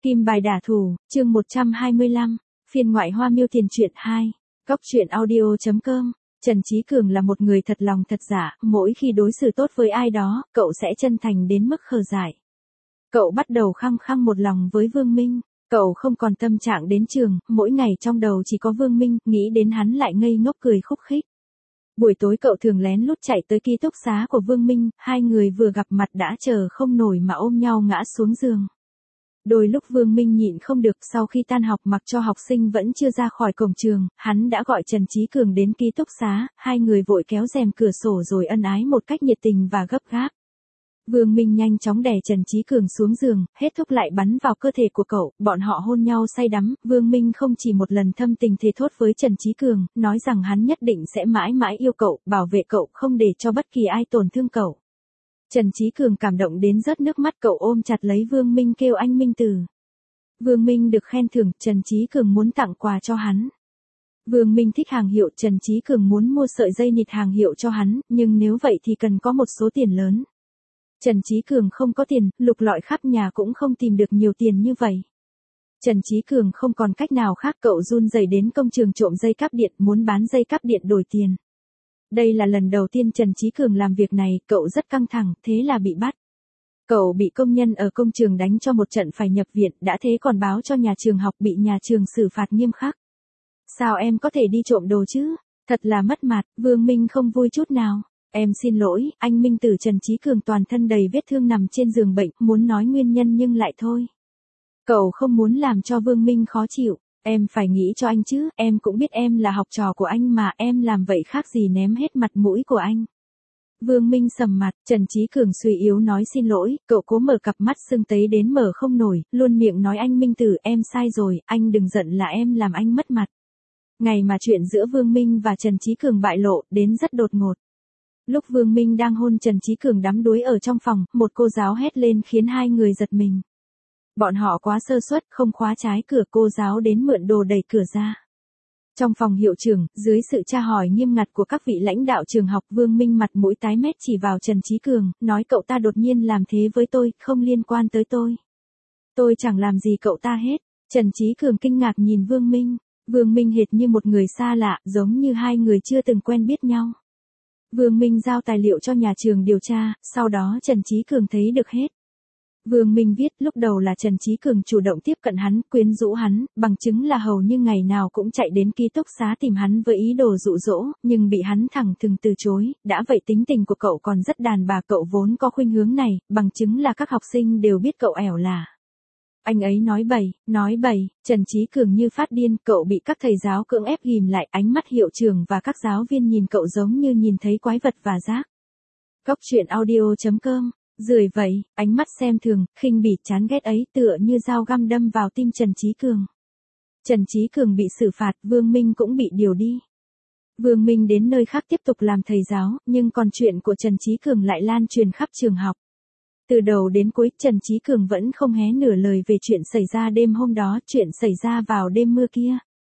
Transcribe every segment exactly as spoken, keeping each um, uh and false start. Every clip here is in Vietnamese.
Kim bài đả thủ, chương một trăm hai mươi lăm, phiên ngoại Hoa Miêu Tiền truyện hai. Góc truyện audio chấm com. Trần Chí Cường là một người thật lòng thật dạ, mỗi khi đối xử tốt với ai đó, cậu sẽ chân thành đến mức khờ dại. Cậu bắt đầu khăng khăng một lòng với Vương Minh, cậu không còn tâm trạng đến trường, mỗi ngày trong đầu chỉ có Vương Minh, nghĩ đến hắn lại ngây ngốc cười khúc khích. Buổi tối cậu thường lén lút chạy tới ký túc xá của Vương Minh, hai người vừa gặp mặt đã chờ không nổi mà ôm nhau ngã xuống giường. Đôi lúc Vương Minh nhịn không được, sau khi tan học mặc cho học sinh vẫn chưa ra khỏi cổng trường, hắn đã gọi Trần Chí Cường đến ký túc xá, hai người vội kéo rèm cửa sổ rồi ân ái một cách nhiệt tình và gấp gáp. Vương Minh nhanh chóng đè Trần Chí Cường xuống giường, hết thuốc lại bắn vào cơ thể của cậu, bọn họ hôn nhau say đắm, Vương Minh không chỉ một lần thâm tình thề thốt với Trần Chí Cường, nói rằng hắn nhất định sẽ mãi mãi yêu cậu, bảo vệ cậu, không để cho bất kỳ ai tổn thương cậu. Trần Chí Cường cảm động đến rớt nước mắt, cậu ôm chặt lấy Vương Minh kêu anh Minh Tử. Vương Minh được khen thưởng, Trần Chí Cường muốn tặng quà cho hắn. Vương Minh thích hàng hiệu, Trần Chí Cường muốn mua sợi dây nịt hàng hiệu cho hắn, nhưng nếu vậy thì cần có một số tiền lớn. Trần Chí Cường không có tiền, lục lọi khắp nhà cũng không tìm được nhiều tiền như vậy. Trần Chí Cường không còn cách nào khác, cậu run rẩy đến công trường trộm dây cáp điện, muốn bán dây cáp điện đổi tiền. Đây là lần đầu tiên Trần Chí Cường làm việc này, cậu rất căng thẳng, thế là bị bắt. Cậu bị công nhân ở công trường đánh cho một trận phải nhập viện, đã thế còn báo cho nhà trường học, bị nhà trường xử phạt nghiêm khắc. Sao em có thể đi trộm đồ chứ? Thật là mất mặt, Vương Minh không vui chút nào. Em xin lỗi, anh Minh Tử. Trần Chí Cường toàn thân đầy vết thương nằm trên giường bệnh, muốn nói nguyên nhân nhưng lại thôi. Cậu không muốn làm cho Vương Minh khó chịu. Em phải nghĩ cho anh chứ, em cũng biết em là học trò của anh mà, em làm vậy khác gì ném hết mặt mũi của anh. Vương Minh sầm mặt, Trần Chí Cường suy yếu nói xin lỗi, cậu cố mở cặp mắt sưng tấy đến mở không nổi, luôn miệng nói anh Minh Tử, em sai rồi, anh đừng giận là em làm anh mất mặt. Ngày mà chuyện giữa Vương Minh và Trần Chí Cường bại lộ, đến rất đột ngột. Lúc Vương Minh đang hôn Trần Chí Cường đắm đuối ở trong phòng, một cô giáo hét lên khiến hai người giật mình. Bọn họ quá sơ suất, không khóa trái cửa, cô giáo đến mượn đồ đẩy cửa ra. Trong phòng hiệu trưởng, dưới sự tra hỏi nghiêm ngặt của các vị lãnh đạo trường học, Vương Minh mặt mũi tái mét chỉ vào Trần Chí Cường, nói cậu ta đột nhiên làm thế với tôi, không liên quan tới tôi. Tôi chẳng làm gì cậu ta hết. Trần Chí Cường kinh ngạc nhìn Vương Minh. Vương Minh hệt như một người xa lạ, giống như hai người chưa từng quen biết nhau. Vương Minh giao tài liệu cho nhà trường điều tra, sau đó Trần Chí Cường thấy được hết. Vương Minh viết lúc đầu là Trần Chí Cường chủ động tiếp cận hắn, quyến rũ hắn, bằng chứng là hầu như ngày nào cũng chạy đến ký túc xá tìm hắn với ý đồ dụ dỗ, nhưng bị hắn thẳng thừng từ chối, đã vậy tính tình của cậu còn rất đàn bà, cậu vốn có khuynh hướng này, bằng chứng là các học sinh đều biết cậu ẻo là. Anh ấy nói bậy, nói bậy, Trần Chí Cường như phát điên, cậu bị các thầy giáo cưỡng ép ghìm lại, ánh mắt hiệu trưởng và các giáo viên nhìn cậu giống như nhìn thấy quái vật và rác. Góc truyện audio chấm com. Rười vậy, ánh mắt xem thường, khinh bỉ, chán ghét ấy tựa như dao găm đâm vào tim Trần Chí Cường. Trần Chí Cường bị xử phạt, Vương Minh cũng bị điều đi. Vương Minh đến nơi khác tiếp tục làm thầy giáo, nhưng còn chuyện của Trần Chí Cường lại lan truyền khắp trường học. Từ đầu đến cuối, Trần Chí Cường vẫn không hé nửa lời về chuyện xảy ra đêm hôm đó, chuyện xảy ra vào đêm mưa kia.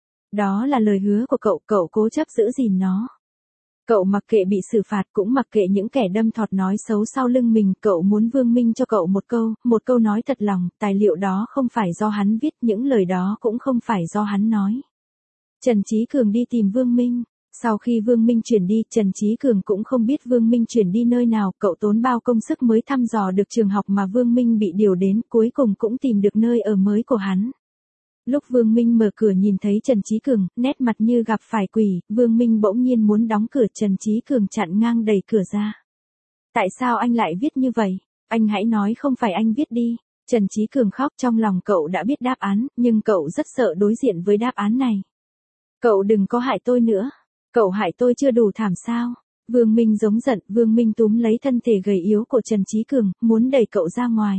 Đó là lời hứa của cậu, cậu cố chấp giữ gìn nó. Cậu mặc kệ bị xử phạt, cũng mặc kệ những kẻ đâm thọt nói xấu sau lưng mình, cậu muốn Vương Minh cho cậu một câu, một câu nói thật lòng, tài liệu đó không phải do hắn viết, những lời đó cũng không phải do hắn nói. Trần Chí Cường đi tìm Vương Minh, sau khi Vương Minh chuyển đi, Trần Chí Cường cũng không biết Vương Minh chuyển đi nơi nào, cậu tốn bao công sức mới thăm dò được trường học mà Vương Minh bị điều đến, cuối cùng cũng tìm được nơi ở mới của hắn. Lúc Vương Minh mở cửa nhìn thấy Trần Chí Cường, nét mặt như gặp phải quỷ, Vương Minh bỗng nhiên muốn đóng cửa, Trần Chí Cường chặn ngang đẩy cửa ra. Tại sao anh lại viết như vậy? Anh hãy nói không phải anh viết đi. Trần Chí Cường khóc, trong lòng cậu đã biết đáp án, nhưng cậu rất sợ đối diện với đáp án này. Cậu đừng có hại tôi nữa. Cậu hại tôi chưa đủ thảm sao? Vương Minh giống giận, Vương Minh túm lấy thân thể gầy yếu của Trần Chí Cường, muốn đẩy cậu ra ngoài.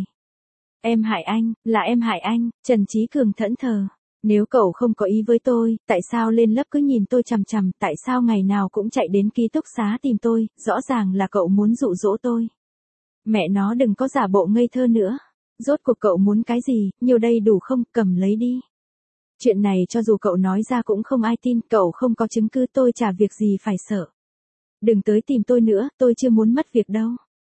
Em hại anh, là em hại anh, Trần Chí Cường thẫn thờ. Nếu cậu không có ý với tôi, tại sao lên lớp cứ nhìn tôi chằm chằm, tại sao ngày nào cũng chạy đến ký túc xá tìm tôi, rõ ràng là cậu muốn dụ dỗ tôi. Mẹ nó đừng có giả bộ ngây thơ nữa. Rốt cuộc cậu muốn cái gì, nhiều đây đủ không, cầm lấy đi. Chuyện này cho dù cậu nói ra cũng không ai tin, cậu không có chứng cứ, tôi chả việc gì phải sợ. Đừng tới tìm tôi nữa, tôi chưa muốn mất việc đâu.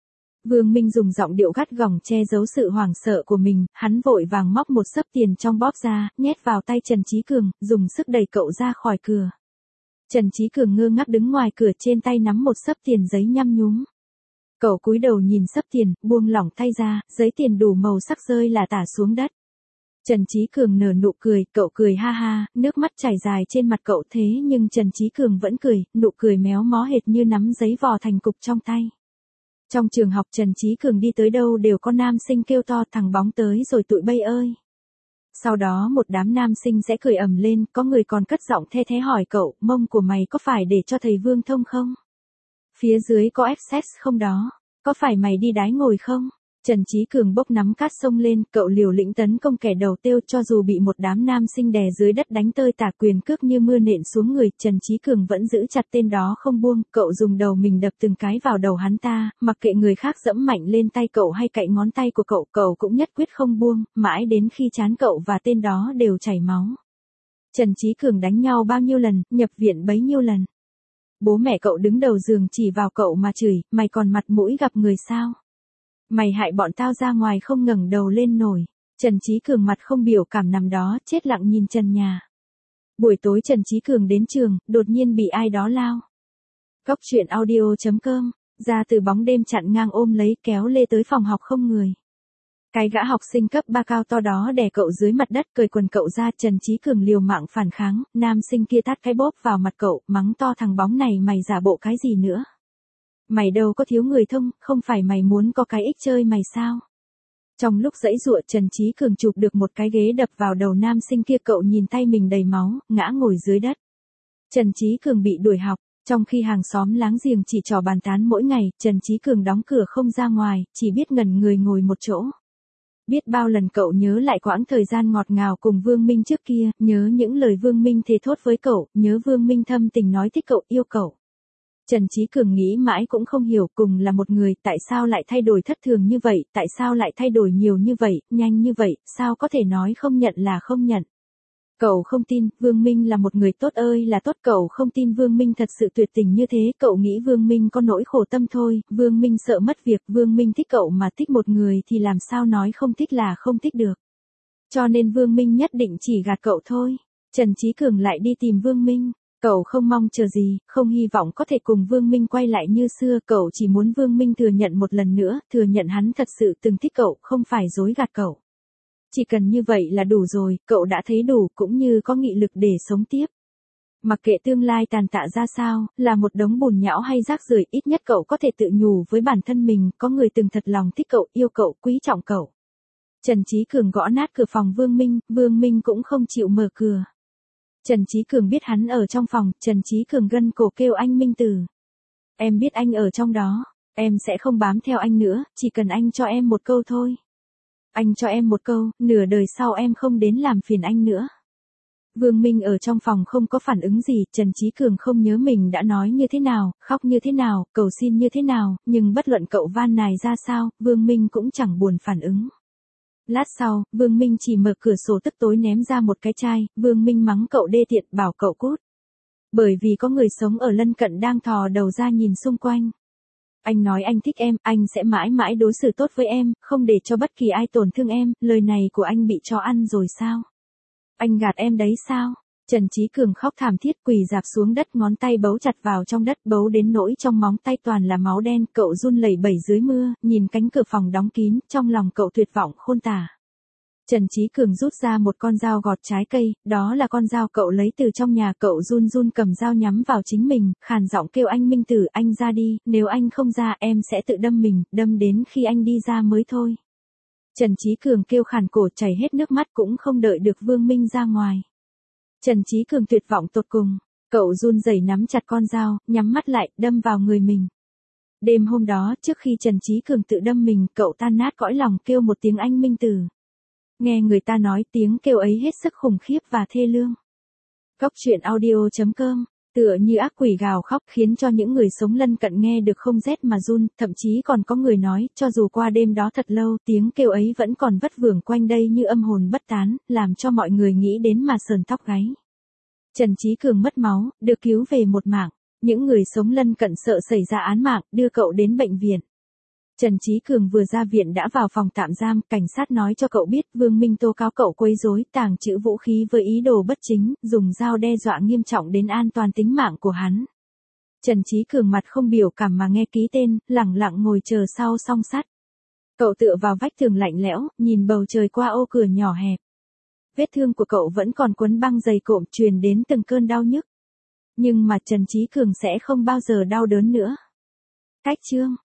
Vương Minh dùng giọng điệu gắt gỏng che giấu sự hoảng sợ của mình, hắn vội vàng móc một xấp tiền trong bóp ra, nhét vào tay Trần Chí Cường, dùng sức đẩy cậu ra khỏi cửa. Trần Chí Cường ngơ ngác đứng ngoài cửa, trên tay nắm một xấp tiền giấy nhăm nhúm. Cậu cúi đầu nhìn xấp tiền, buông lỏng tay ra, giấy tiền đủ màu sắc rơi là tả xuống đất. Trần Chí Cường nở nụ cười, cậu cười ha ha, nước mắt chảy dài trên mặt cậu, thế nhưng Trần Chí Cường vẫn cười, nụ cười méo mó hệt như nắm giấy vò thành cục trong tay. Trong trường học Trần Chí Cường đi tới đâu đều có nam sinh kêu to thằng bóng tới rồi tụi bay ơi. Sau đó một đám nam sinh sẽ cười ầm lên, có người còn cất giọng the thé hỏi cậu, mông của mày có phải để cho thầy Vương thông không? Phía dưới có ép sex không đó? Có phải mày đi đái ngồi không? Trần Chí Cường bốc nắm cát xông lên, cậu liều lĩnh tấn công kẻ đầu tiêu, cho dù bị một đám nam sinh đè dưới đất đánh tơi tả, quyền cước như mưa nện xuống người, Trần Chí Cường vẫn giữ chặt tên đó không buông, cậu dùng đầu mình đập từng cái vào đầu hắn ta, mặc kệ người khác dẫm mạnh lên tay cậu hay cạy ngón tay của cậu, cậu cũng nhất quyết không buông, mãi đến khi trán cậu và tên đó đều chảy máu. Trần Chí Cường đánh nhau bao nhiêu lần, nhập viện bấy nhiêu lần. Bố mẹ cậu đứng đầu giường chỉ vào cậu mà chửi, mày còn mặt mũi gặp người sao? Mày hại bọn tao ra ngoài không ngẩng đầu lên nổi. Trần Chí Cường mặt không biểu cảm nằm đó, chết lặng nhìn trần nhà. Buổi tối Trần Chí Cường đến trường, đột nhiên bị ai đó lao. Góc truyện audio chấm com, ra từ bóng đêm chặn ngang ôm lấy kéo lê tới phòng học không người. Cái gã học sinh cấp ba cao to đó đè cậu dưới mặt đất, cởi quần cậu ra, Trần Chí Cường liều mạng phản kháng, nam sinh kia tát cái bóp vào mặt cậu, mắng to thằng bóng này mày giả bộ cái gì nữa. Mày đâu có thiếu người thông, không phải mày muốn có cái ích chơi mày sao? Trong lúc giãy giụa Trần Chí Cường chụp được một cái ghế đập vào đầu nam sinh kia, cậu nhìn tay mình đầy máu, ngã ngồi dưới đất. Trần Chí Cường bị đuổi học, trong khi hàng xóm láng giềng chỉ trò bàn tán mỗi ngày, Trần Chí Cường đóng cửa không ra ngoài, chỉ biết ngẩn người ngồi một chỗ. Biết bao lần cậu nhớ lại quãng thời gian ngọt ngào cùng Vương Minh trước kia, nhớ những lời Vương Minh thề thốt với cậu, nhớ Vương Minh thâm tình nói thích cậu, yêu cậu. Trần Chí Cường nghĩ mãi cũng không hiểu, cùng là một người, tại sao lại thay đổi thất thường như vậy, tại sao lại thay đổi nhiều như vậy, nhanh như vậy, sao có thể nói không nhận là không nhận. Cậu không tin, Vương Minh là một người tốt ơi là tốt, cậu không tin Vương Minh thật sự tuyệt tình như thế, cậu nghĩ Vương Minh có nỗi khổ tâm thôi, Vương Minh sợ mất việc, Vương Minh thích cậu mà thích một người thì làm sao nói không thích là không thích được. Cho nên Vương Minh nhất định chỉ gạt cậu thôi. Trần Chí Cường lại đi tìm Vương Minh. Cậu không mong chờ gì, không hy vọng có thể cùng Vương Minh quay lại như xưa, cậu chỉ muốn Vương Minh thừa nhận một lần nữa, thừa nhận hắn thật sự từng thích cậu, không phải dối gạt cậu. Chỉ cần như vậy là đủ rồi, cậu đã thấy đủ, cũng như có nghị lực để sống tiếp. Mặc kệ tương lai tàn tạ ra sao, là một đống bùn nhão hay rác rưởi, ít nhất cậu có thể tự nhủ với bản thân mình, có người từng thật lòng thích cậu, yêu cậu, quý trọng cậu. Trần Chí Cường gõ nát cửa phòng Vương Minh, Vương Minh cũng không chịu mở cửa. Trần Chí Cường biết hắn ở trong phòng, Trần Chí Cường gân cổ kêu anh Minh Tử. Em biết anh ở trong đó, em sẽ không bám theo anh nữa, chỉ cần anh cho em một câu thôi. Anh cho em một câu, nửa đời sau em không đến làm phiền anh nữa. Vương Minh ở trong phòng không có phản ứng gì, Trần Chí Cường không nhớ mình đã nói như thế nào, khóc như thế nào, cầu xin như thế nào, nhưng bất luận cậu van nài ra sao, Vương Minh cũng chẳng buồn phản ứng. Lát sau, Vương Minh chỉ mở cửa sổ tức tối ném ra một cái chai, Vương Minh mắng cậu đê tiện, bảo cậu cút. Bởi vì có người sống ở lân cận đang thò đầu ra nhìn xung quanh. Anh nói anh thích em, anh sẽ mãi mãi đối xử tốt với em, không để cho bất kỳ ai tổn thương em, lời này của anh bị cho ăn rồi sao? Anh gạt em đấy sao? Trần Chí Cường khóc thảm thiết, quỳ rạp xuống đất, ngón tay bấu chặt vào trong đất, bấu đến nỗi trong móng tay toàn là máu đen, cậu run lẩy bẩy dưới mưa, nhìn cánh cửa phòng đóng kín, trong lòng cậu tuyệt vọng khôn tả. Trần Chí Cường rút ra một con dao gọt trái cây, đó là con dao cậu lấy từ trong nhà, cậu run run cầm dao nhắm vào chính mình, khàn giọng kêu anh Minh Tử, anh ra đi, nếu anh không ra em sẽ tự đâm mình, đâm đến khi anh đi ra mới thôi. Trần Chí Cường kêu khàn cổ, chảy hết nước mắt, cũng không đợi được Vương Minh ra ngoài. Trần Chí Cường tuyệt vọng tột cùng, cậu run rẩy nắm chặt con dao, nhắm mắt lại, đâm vào người mình. Đêm hôm đó, trước khi Trần Chí Cường tự đâm mình, cậu tan nát cõi lòng kêu một tiếng anh Minh Tử. Nghe người ta nói tiếng kêu ấy hết sức khủng khiếp và thê lương. Góc truyện audio chấm com, tựa như ác quỷ gào khóc khiến cho những người sống lân cận nghe được không rét mà run, thậm chí còn có người nói, cho dù qua đêm đó thật lâu, tiếng kêu ấy vẫn còn vất vưởng quanh đây như âm hồn bất tán, làm cho mọi người nghĩ đến mà sờn tóc gáy. Trần Chí Cường mất máu, được cứu về một mạng, những người sống lân cận sợ xảy ra án mạng, đưa cậu đến bệnh viện. Trần Chí Cường vừa ra viện đã vào phòng tạm giam, cảnh sát nói cho cậu biết Vương Minh tố cáo cậu quấy rối, tàng trữ vũ khí với ý đồ bất chính, dùng dao đe dọa nghiêm trọng đến an toàn tính mạng của hắn. Trần Chí Cường mặt không biểu cảm mà nghe ký tên, lẳng lặng ngồi chờ sau song sắt. Cậu tựa vào vách tường lạnh lẽo, nhìn bầu trời qua ô cửa nhỏ hẹp. Vết thương của cậu vẫn còn quấn băng dày cộm truyền đến từng cơn đau nhức. Nhưng mà Trần Chí Cường sẽ không bao giờ đau đớn nữa. Cách chương